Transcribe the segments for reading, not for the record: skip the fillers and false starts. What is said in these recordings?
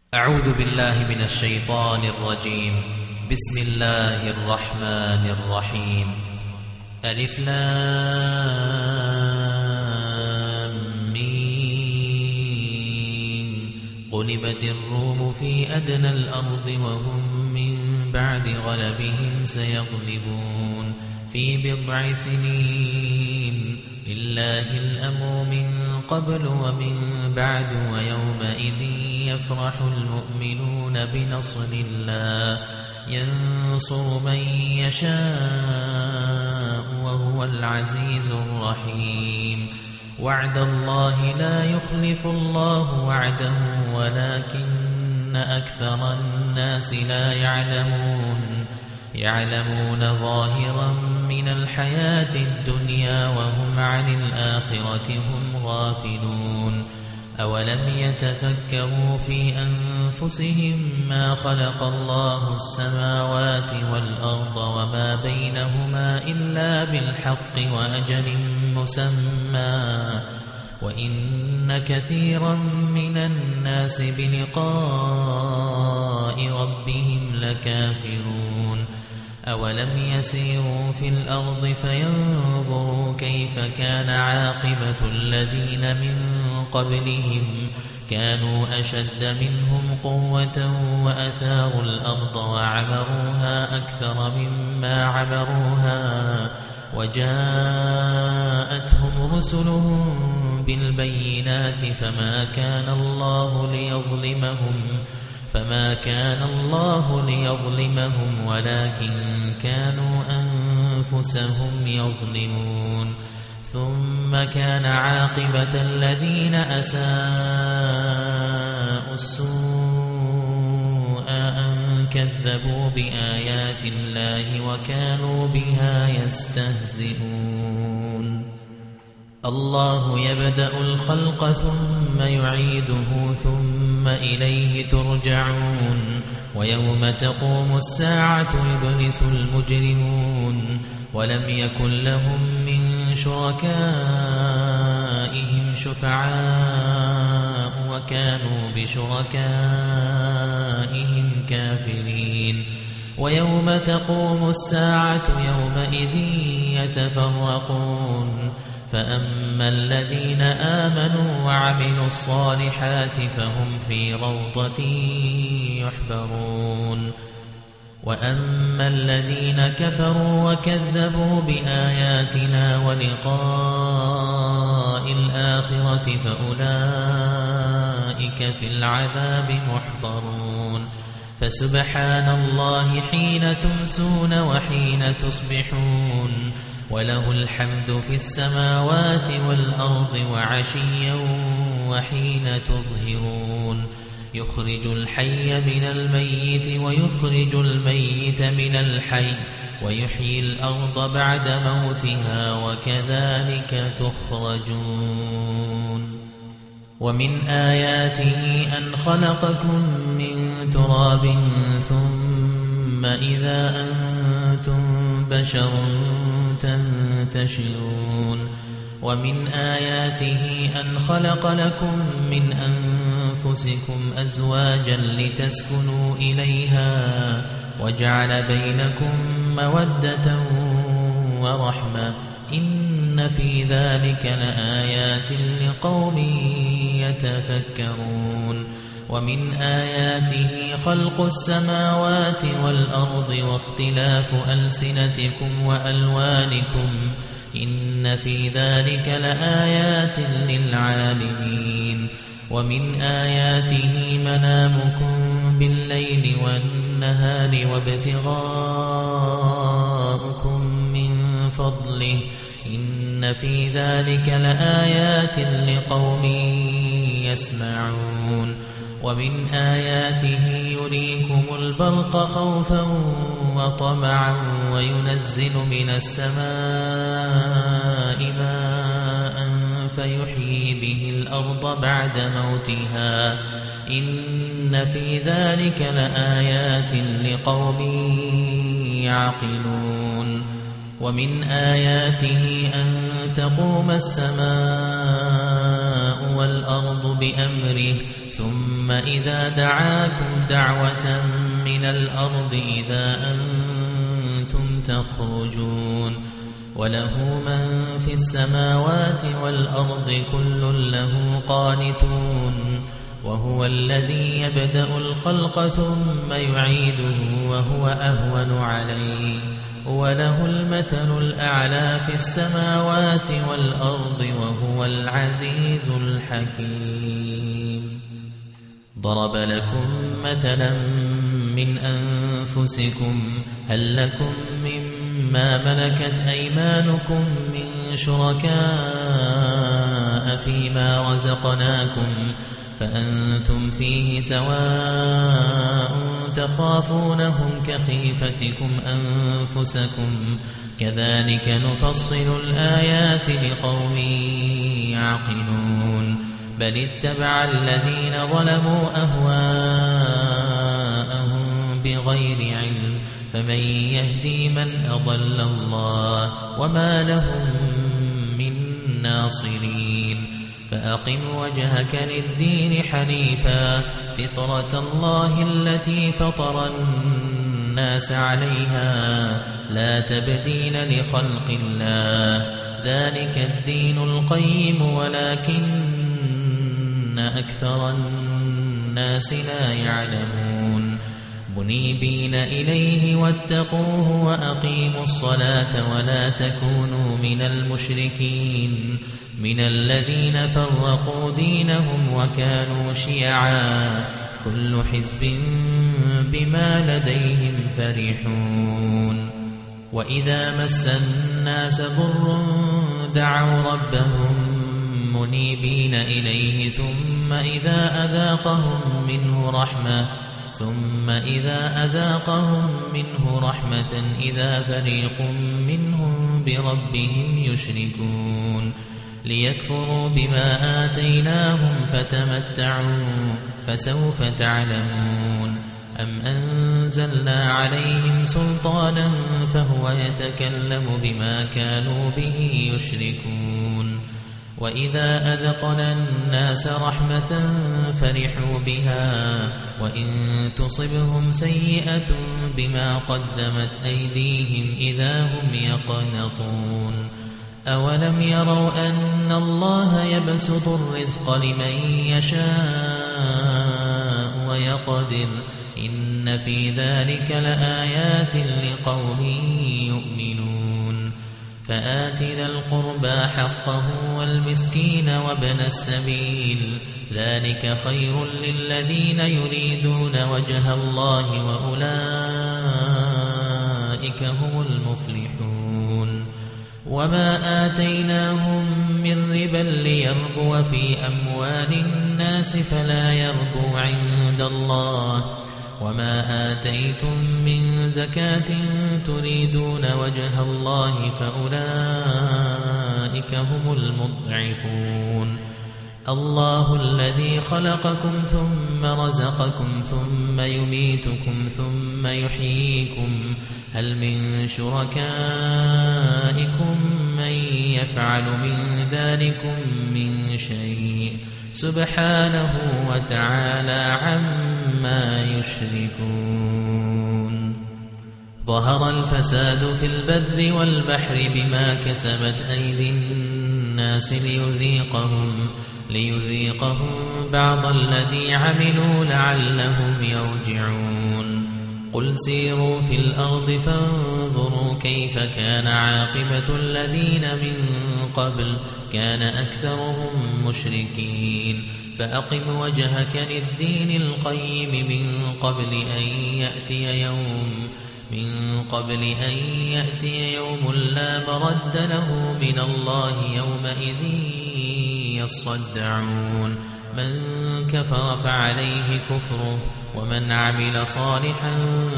أعوذ بالله من الشيطان الرجيم. بسم الله الرحمن الرحيم. ألف لام ميم. غلبت الروم في أدنى الأرض وهم من بعد غلبهم سيغلبون في بضع سنين. لله الأمر من قبل ومن بعد ويومئذ يفرح المؤمنون بنصر الله ينصر من يشاء وهو العزيز الرحيم. وعد الله لا يخلف الله وعده ولكن أكثر الناس لا يعلمون ظاهرا من الحياة الدنيا وهم عن الآخرة هم غافلون. أولم يتفكروا في أنفسهم ما خلق الله السماوات والأرض وما بينهما إلا بالحق وأجل مسمى وإن كثيرا من الناس بلقاء ربهم لكافرون. أولم يسيروا في الأرض فينظروا كيف كان عاقبة الذين من قبلهم كانوا أشد منهم قوة وأثاروا الأرض وعمروها أكثر مما عمروها وجاءتهم رسلهم بالبينات فما كان الله ليظلمهم ولكن كانوا أنفسهم يظلمون. ثم كان عاقبة الذين أساءوا السوء أن كذبوا بآيات الله وكانوا بها يستهزئون. الله يبدأ الخلق ثم يعيده ثم إليه ترجعون. ويوم تقوم الساعة يبلس المجرمون ولم يكن لهم من شركائهم شفعاء وكانوا بشركائهم كافرين. ويوم تقوم الساعة يومئذ يتفرقون فأما الذين آمنوا وعملوا الصالحات فهم في روضة يحبرون. وأما الذين كفروا وكذبوا بآياتنا ولقاء الآخرة فأولئك في العذاب محضرون. فسبحان الله حين تمسون وحين تصبحون وله الحمد في السماوات والأرض وعشيا وحين تظهرون. يخرج الحي من الميت ويخرج الميت من الحي ويحيي الأرض بعد موتها وكذلك تخرجون. ومن آياته أن خلقكم من تراب ثم إذا أنتم بشر تنتشرون. ومن آياته أن خلق لكم من أنفسكم أزواجا لتسكنوا إليها وجعل بينكم مودة ورحمة إن في ذلك لآيات لقوم يتفكرون. ومن آياته خلق السماوات والأرض واختلاف ألسنتكم وألوانكم إن في ذلك لآيات للعالمين. ومن آياته منامكم بالليل والنهار وابتغاؤكم من فضله إن في ذلك لآيات لقوم يسمعون. ومن آياته يريكم البرق خوفا وطمعا وينزل من السماء ماء فيحيي به الأرض بعد موتها إن في ذلك لآيات لقوم يعقلون. ومن آياته أن تقوم السماء والأرض بأمره ثم ثم إذا دعاكم دعوة من الأرض إذا أنتم تخرجون وله من في السماوات والأرض كل له قانتون وهو الذي يبدأ الخلق ثم يعيده وهو أهون عليه وله المثل الأعلى في السماوات والأرض وهو العزيز الحكيم. ضرب لكم مثلا من أنفسكم هل لكم مما ملكت أيمانكم من شركاء فيما رزقناكم فأنتم فيه سواء تخافونهم كخيفتكم أنفسكم كذلك نفصل الآيات لقوم يعقلون بل اتبع الذين ظلموا أهواءهم بغير علم فمن يهدي من أضل الله وما لهم من ناصرين فأقم وجهك للدين حنيفا فطرة الله التي فطر الناس عليها لا تبديل لخلق الله ذلك الدين القيم ولكن أكثر الناس لا يعلمون منيبين إليه واتقوه وأقيموا الصلاة ولا تكونوا من المشركين من الذين فرقوا دينهم وكانوا شيعا كل حزب بما لديهم فرحون وإذا مس الناس ضر دعوا ربهم منيبين إليه ثم إذا أذاقهم منه رحمة إذا فريق منهم بربهم يشركون ليكفروا بما آتيناهم فتمتعوا فسوف تعلمون أم أنزلنا عليهم سلطانا فهو يتكلم بما كانوا به يشركون وإذا أذقنا الناس رحمة فرحوا بها وإن تصبهم سيئة بما قدمت أيديهم إذا هم يقنطون أولم يروا أن الله يبسط الرزق لمن يشاء ويقدر إن في ذلك لآيات لقوم يؤمنون فآت ذا القربى حقه والمسكين وابن السبيل ذلك خير للذين يريدون وجه الله وأولئك هم المفلحون وما آتيناهم من ربا ليربو في أموال الناس فلا يربو عند الله وما آتيتم من زكاة تريدون وجه الله فأولئك هم المضعفون الله الذي خلقكم ثم رزقكم ثم يميتكم ثم يحييكم هل من شركائكم من يفعل من ذلكم من شيء سبحانه وتعالى عما يشركون ظهر الفساد في البر والبحر بما كسبت أيدي الناس ليذيقهم بعض الذي عملوا لعلهم يرجعون قل سيروا في الأرض فانظروا كيف كان عاقبة الذين من قبل كان أكثرهم مشركين فأقم وجهك للدين القيم من قبل أن يأتي يوم لا مرد له من الله يومئذ يصدعون من كفر فعليه كفره ومن عمل صالحا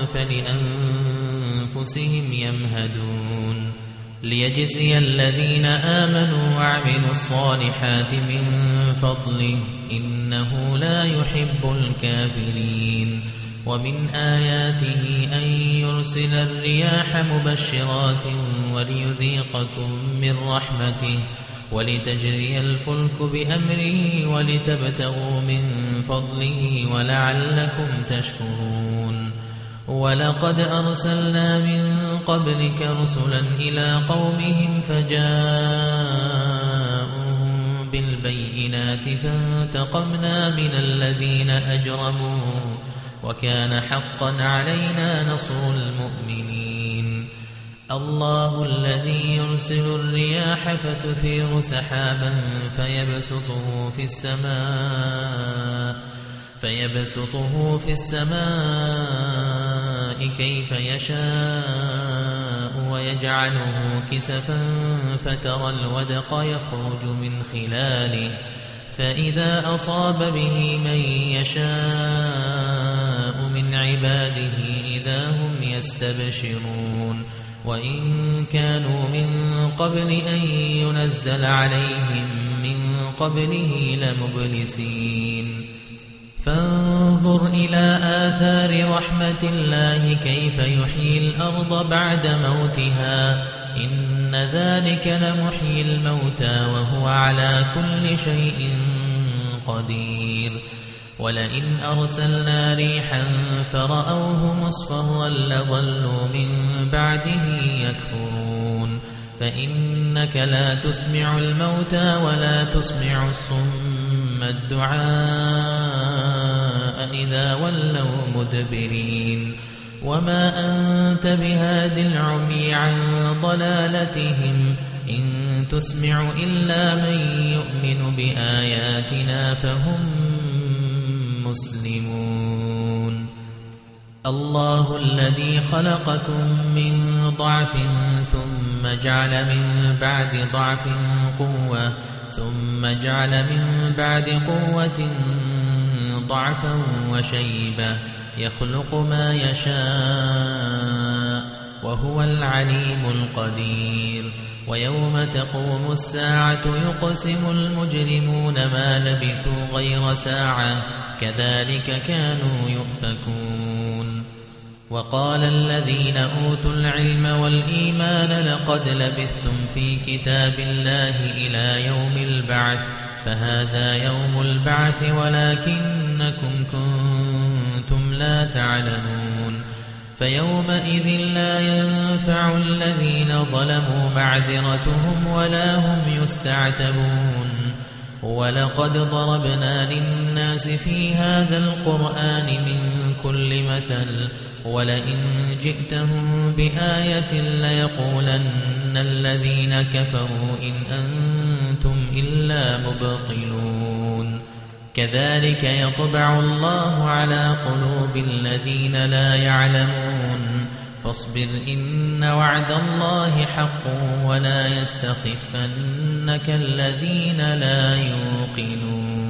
فلأنفسهم يمهدون ليجزي الذين آمنوا وعملوا الصالحات من فضله إنه لا يحب الكافرين ومن آياته أن يرسل الرياح مبشرات وليذيقكم من رحمته ولتجري الفلك بأمره ولتبتغوا من فضله ولعلكم تشكرون ولقد أرسلنا من قبلك رسلا إلى قومهم فجاءوهم بالبينات فانتقمنا من الذين أجرموا وكان حقا علينا نصر المؤمنين الله الذي يرسل الرياح فتثير سحابا فيبسطه في السماء كيف يشاء ويجعله كسفا فترى الودق يخرج من خلاله فإذا أصاب به من يشاء من عباده إذا هم يستبشرون وإن كانوا من قبل أن ينزل عليهم من قبله لمبلسين فانظر إلى آثار رحمة الله كيف يحيي الأرض بعد موتها إن ذلك لمحيي الموتى وهو على كل شيء قدير ولئن أرسلنا ريحا فرأوه مصفرا لظلوا من بعده يكفرون فإنك لا تسمع الموتى ولا تسمع الصم الدعاء إذا ولوا مدبرين وما أنت بهاد العمي عن ضلالتهم إن تسمع إلا من يؤمن بآياتنا فهم مسلمون الله الذي خلقكم من ضعف ثم جعل من بعد ضعف قوة ثم جعل من بعد قوة ضعفا وشيبة يخلق ما يشاء وهو العليم القدير ويوم تقوم الساعة يقسم المجرمون ما لبثوا غير ساعة كذلك كانوا يؤفكون وقال الذين أوتوا العلم والإيمان لقد لبثتم في كتاب الله إلى يوم البعث فهذا يوم البعث ولكنكم كنتم لا تعلمون فيومئذ لا ينفع الذين ظلموا معذرتهم ولا هم يستعتبون ولقد ضربنا للناس في هذا القرآن من كل مثل ولئن جئتهم بآية ليقولن الذين كفروا إن أنتم إلا مبطلون كذلك يطبع الله على قلوب الذين لا يعلمون فاصبر إن وعد الله حق ولا يستخفنك الذين لا يوقنون